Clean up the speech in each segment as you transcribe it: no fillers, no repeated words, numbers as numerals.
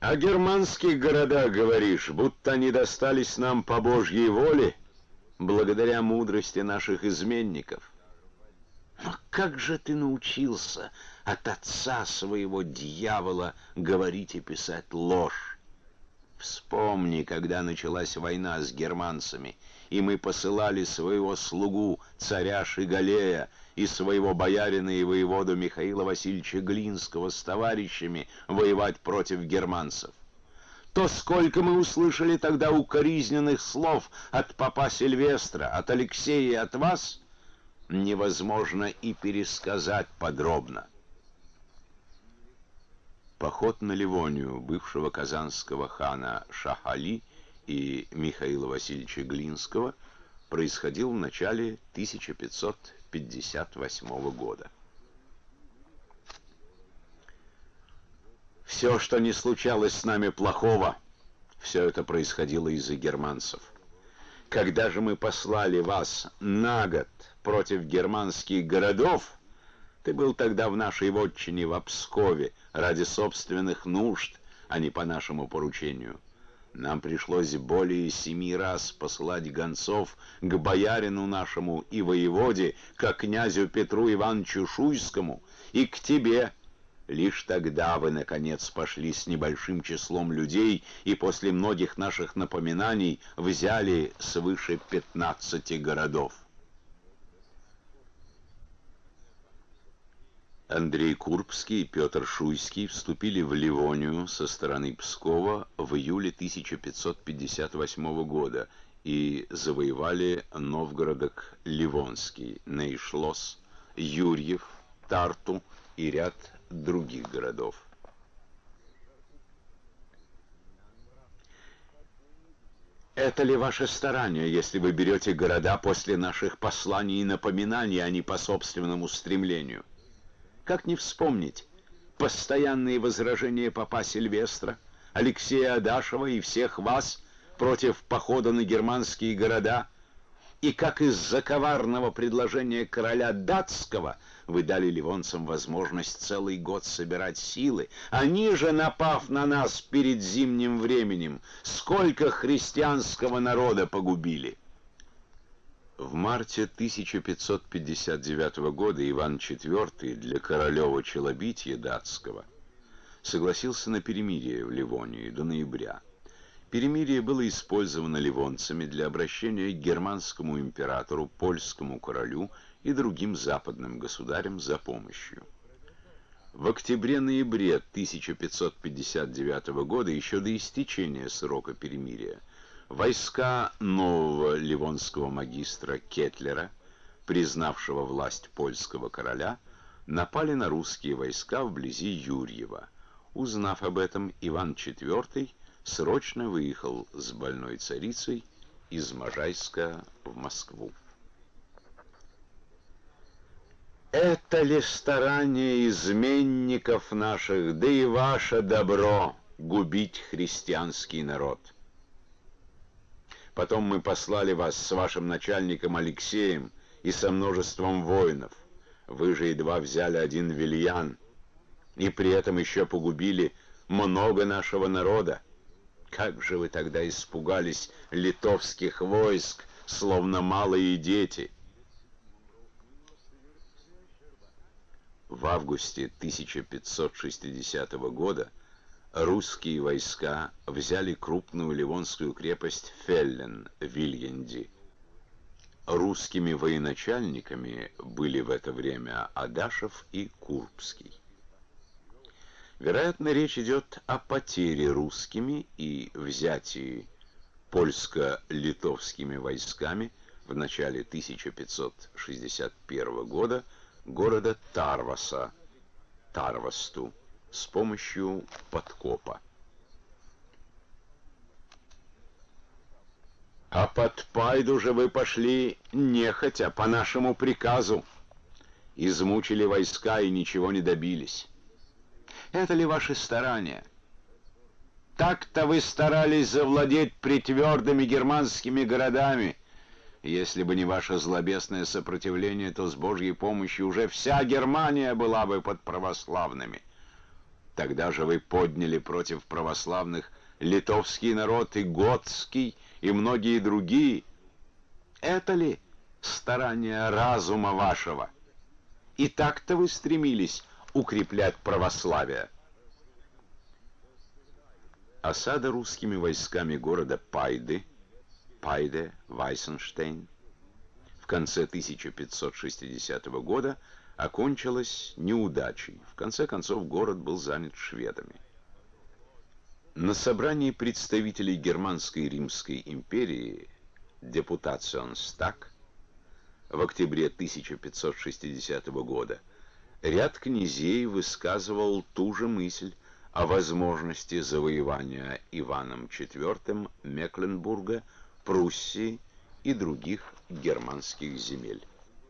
О германских городах говоришь, будто они достались нам по Божьей воле, благодаря мудрости наших изменников. Но как же ты научился от отца своего дьявола говорить и писать ложь? Вспомни, когда началась война с германцами, и мы посылали своего слугу, царя Шигалея, и своего боярина и воеводу Михаила Васильевича Глинского с товарищами воевать против германцев. То сколько мы услышали тогда укоризненных слов от папа Сильвестра, от Алексея и от вас, невозможно и пересказать подробно. Поход на Ливонию бывшего казанского хана Шах-Али и Михаила Васильевича Глинского происходил в начале 1558 года. Все, что не случалось с нами плохого, все это происходило из-за германцев. Когда же мы послали вас на год против германских городов, ты был тогда в нашей вотчине в Пскове ради собственных нужд, а не по нашему поручению. Нам пришлось более 7 раз посылать гонцов к боярину нашему и воеводе, к князю Петру Ивановичу Шуйскому, и к тебе. Лишь тогда вы, наконец, пошли с небольшим числом людей и после многих наших напоминаний взяли свыше 15 городов. Андрей Курбский и Петр Шуйский вступили в Ливонию со стороны Пскова в июле 1558 года и завоевали Новгородок Ливонский, Нейшлос, Юрьев, Тарту и ряд других городов. Это ли ваше старание, если вы берете города после наших посланий и напоминаний, а не по собственному стремлению? Как не вспомнить постоянные возражения папа Сильвестра, Алексея Адашева и всех вас против похода на германские города, и как из-за коварного предложения короля датского вы дали ливонцам возможность целый год собирать силы. Они же, напав на нас перед зимним временем, сколько христианского народа погубили. В марте 1559 года Иван IV для Королева-Челобитья датского согласился на перемирие в Ливонии до ноября. Перемирие было использовано ливонцами для обращения к германскому императору, польскому королю и другим западным государям за помощью. В октябре-ноябре 1559 года, еще до истечения срока перемирия, войска нового ливонского магистра Кетлера, признавшего власть польского короля, напали на русские войска вблизи Юрьева. Узнав об этом, Иван IV срочно выехал с больной царицей из Можайска в Москву. Это ли старание изменников наших, да и ваше добро губить христианский народ? Потом мы послали вас с вашим начальником Алексеем и со множеством воинов. Вы же едва взяли один Вильян, и при этом еще погубили много нашего народа. Как же вы тогда испугались литовских войск, словно малые дети? В августе 1560 года русские войска взяли крупную ливонскую крепость Феллен в Вильянди. Русскими военачальниками были в это время Адашев и Курбский. Вероятно, речь идет о потере русскими и взятии польско-литовскими войсками в начале 1561 года города Тарваса, Тарвасту, с помощью подкопа. А под Пайду же вы пошли нехотя, по нашему приказу. Измучили войска и ничего не добились. Это ли ваши старания? Так-то вы старались завладеть притвердыми германскими городами. Если бы не ваше злобесное сопротивление, то с Божьей помощью уже вся Германия была бы под православными. Тогда же вы подняли против православных литовский народ и готский, и многие другие. Это ли старание разума вашего? И так-то вы стремились укреплять православие. Осада русскими войсками города Пайде, Вайсенштейн, в конце 1560 года окончилась неудачей. В конце концов, город был занят шведами. На собрании представителей Германской и Римской империи Депутационстаг в октябре 1560 года ряд князей высказывал ту же мысль о возможности завоевания Иваном IV Мекленбурга, Пруссии и других германских земель.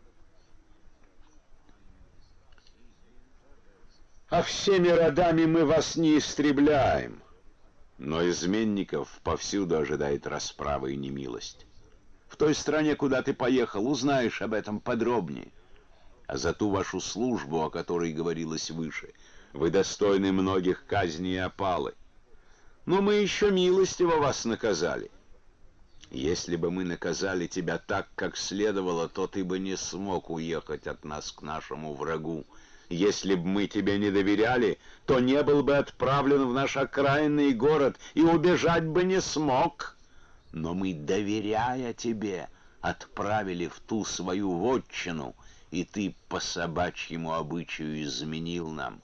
«А всеми родами мы вас не истребляем, но изменников повсюду ожидает расправа и немилость. В той стране, куда ты поехал, узнаешь об этом подробнее. А за ту вашу службу, о которой говорилось выше, вы достойны многих казней и опалы. Но мы еще милостиво вас наказали. Если бы мы наказали тебя так, как следовало, то ты бы не смог уехать от нас к нашему врагу. Если бы мы тебе не доверяли, то не был бы отправлен в наш окраинный город и убежать бы не смог. Но мы, доверяя тебе, отправили в ту свою вотчину, и ты по собачьему обычаю изменил нам.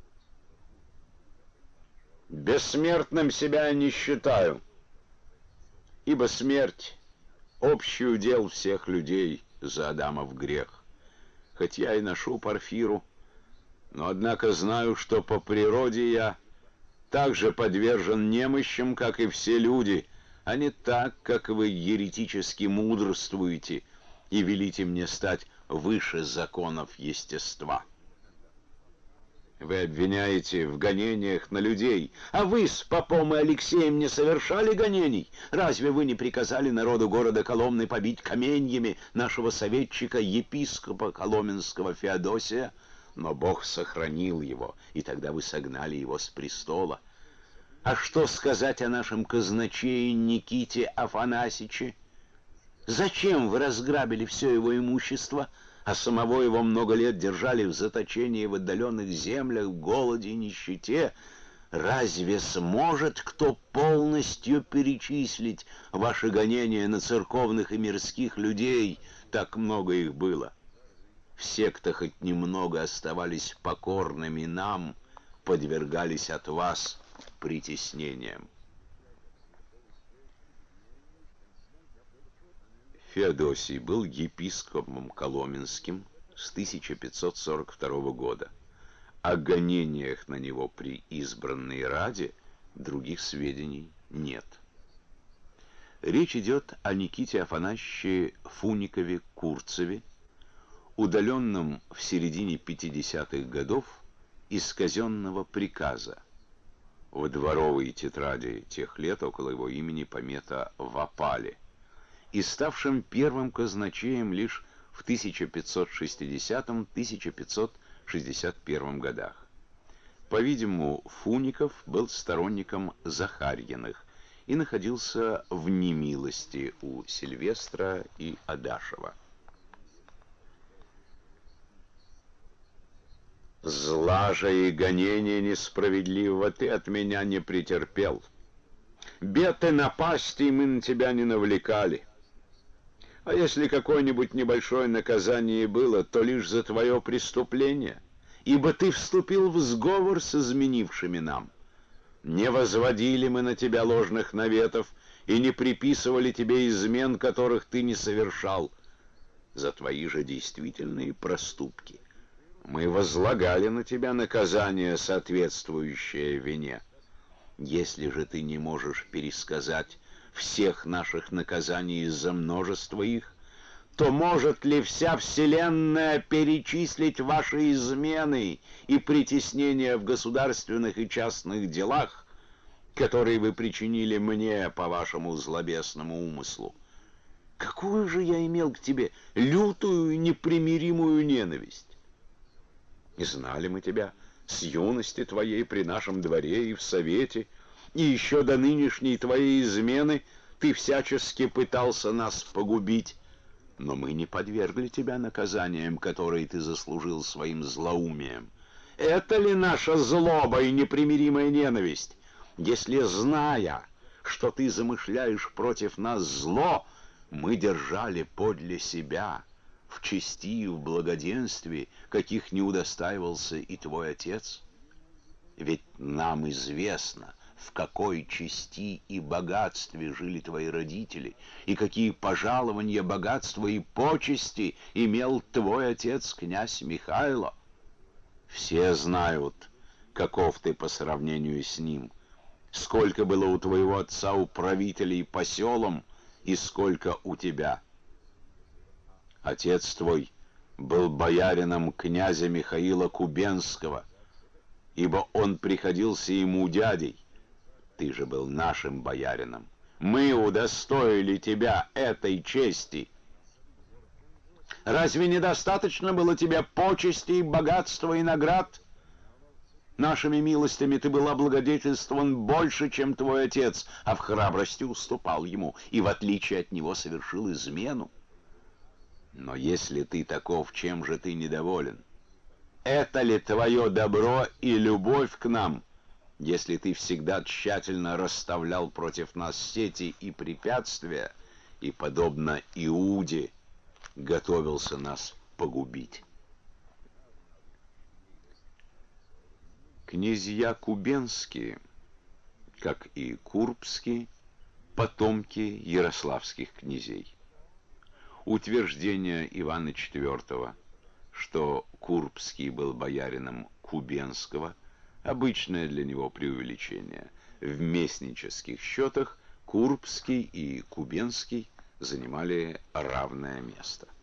Бессмертным себя не считаю, ибо смерть — общий удел всех людей за Адамов грех. Хоть я и ношу парфиру, но однако знаю, что по природе я также подвержен немощам, как и все люди, а не так, как вы еретически мудрствуете и велите мне стать выше законов естества. Вы обвиняете в гонениях на людей, а вы с попом и Алексеем не совершали гонений? Разве вы не приказали народу города Коломны побить каменьями нашего советчика, епископа коломенского Феодосия? Но Бог сохранил его, и тогда вы согнали его с престола. А что сказать о нашем казначее Никите Афанасиче? Зачем вы разграбили все его имущество, а самого его много лет держали в заточении в отдаленных землях, в голоде и нищете? Разве сможет кто полностью перечислить ваши гонения на церковных и мирских людей? Так много их было. Все, кто хоть немного оставались покорными нам, подвергались от вас притеснениям. Феодосий был епископом коломенским с 1542 года. О гонениях на него при избранной Раде других сведений нет. Речь идет о Никите Афанасьевиче Фуникове-Курцеве, удаленном в середине 50-х годов из казенного приказа. В дворовой тетради тех лет около его имени помета «в опале», и ставшим первым казначеем лишь в 1560-1561 годах. По-видимому, Фуников был сторонником Захарьиных и находился в немилости у Сильвестра и Адашева. «Зла же и гонения несправедливого ты от меня не претерпел. Бед и напастей мы на тебя не навлекали. А если какое-нибудь небольшое наказание и было, то лишь за твое преступление, ибо ты вступил в сговор с изменившими нам. Не возводили мы на тебя ложных наветов и не приписывали тебе измен, которых ты не совершал. За твои же действительные проступки мы возлагали на тебя наказание, соответствующее вине. Если же ты не можешь пересказать всех наших наказаний из-за множества их, то может ли вся вселенная перечислить ваши измены и притеснения в государственных и частных делах, которые вы причинили мне по вашему злобесному умыслу? Какую же я имел к тебе лютую и непримиримую ненависть? Не знали мы тебя С юности твоей при нашем дворе и в совете, и еще до нынешней твоей измены ты всячески пытался нас погубить, но мы не подвергли тебя наказаниям, которые ты заслужил своим злоумием. Это ли наша злоба и непримиримая ненависть? Если, зная, что ты замышляешь против нас зло, мы держали подле себя, в чести и в благоденствии, каких не удостаивался и твой отец? Ведь нам известно, в какой чести и богатстве жили твои родители, и какие пожалования, богатства и почести имел твой отец, князь Михайло. Все знают, каков ты по сравнению с ним, сколько было у твоего отца управителей по селам и сколько у тебя. Отец твой был боярином князя Михаила Кубенского, ибо он приходился ему дядей. Ты же был нашим боярином. Мы удостоили тебя этой чести. Разве недостаточно было тебе почестей, богатства и наград? Нашими милостями ты был облагодетельствован больше, чем твой отец, а в храбрости уступал ему, и в отличие от него совершил измену. Но если ты таков, чем же ты недоволен? Это ли твое добро и любовь к нам, если ты всегда тщательно расставлял против нас сети и препятствия, и, подобно Иуде, готовился нас погубить? Князья Кубенские, как и Курбские, потомки ярославских князей. Утверждение Ивана IV, что Курбский был боярином Кубенского, обычное для него преувеличение. В местнических счетах Курбский и Кубенский занимали равное место.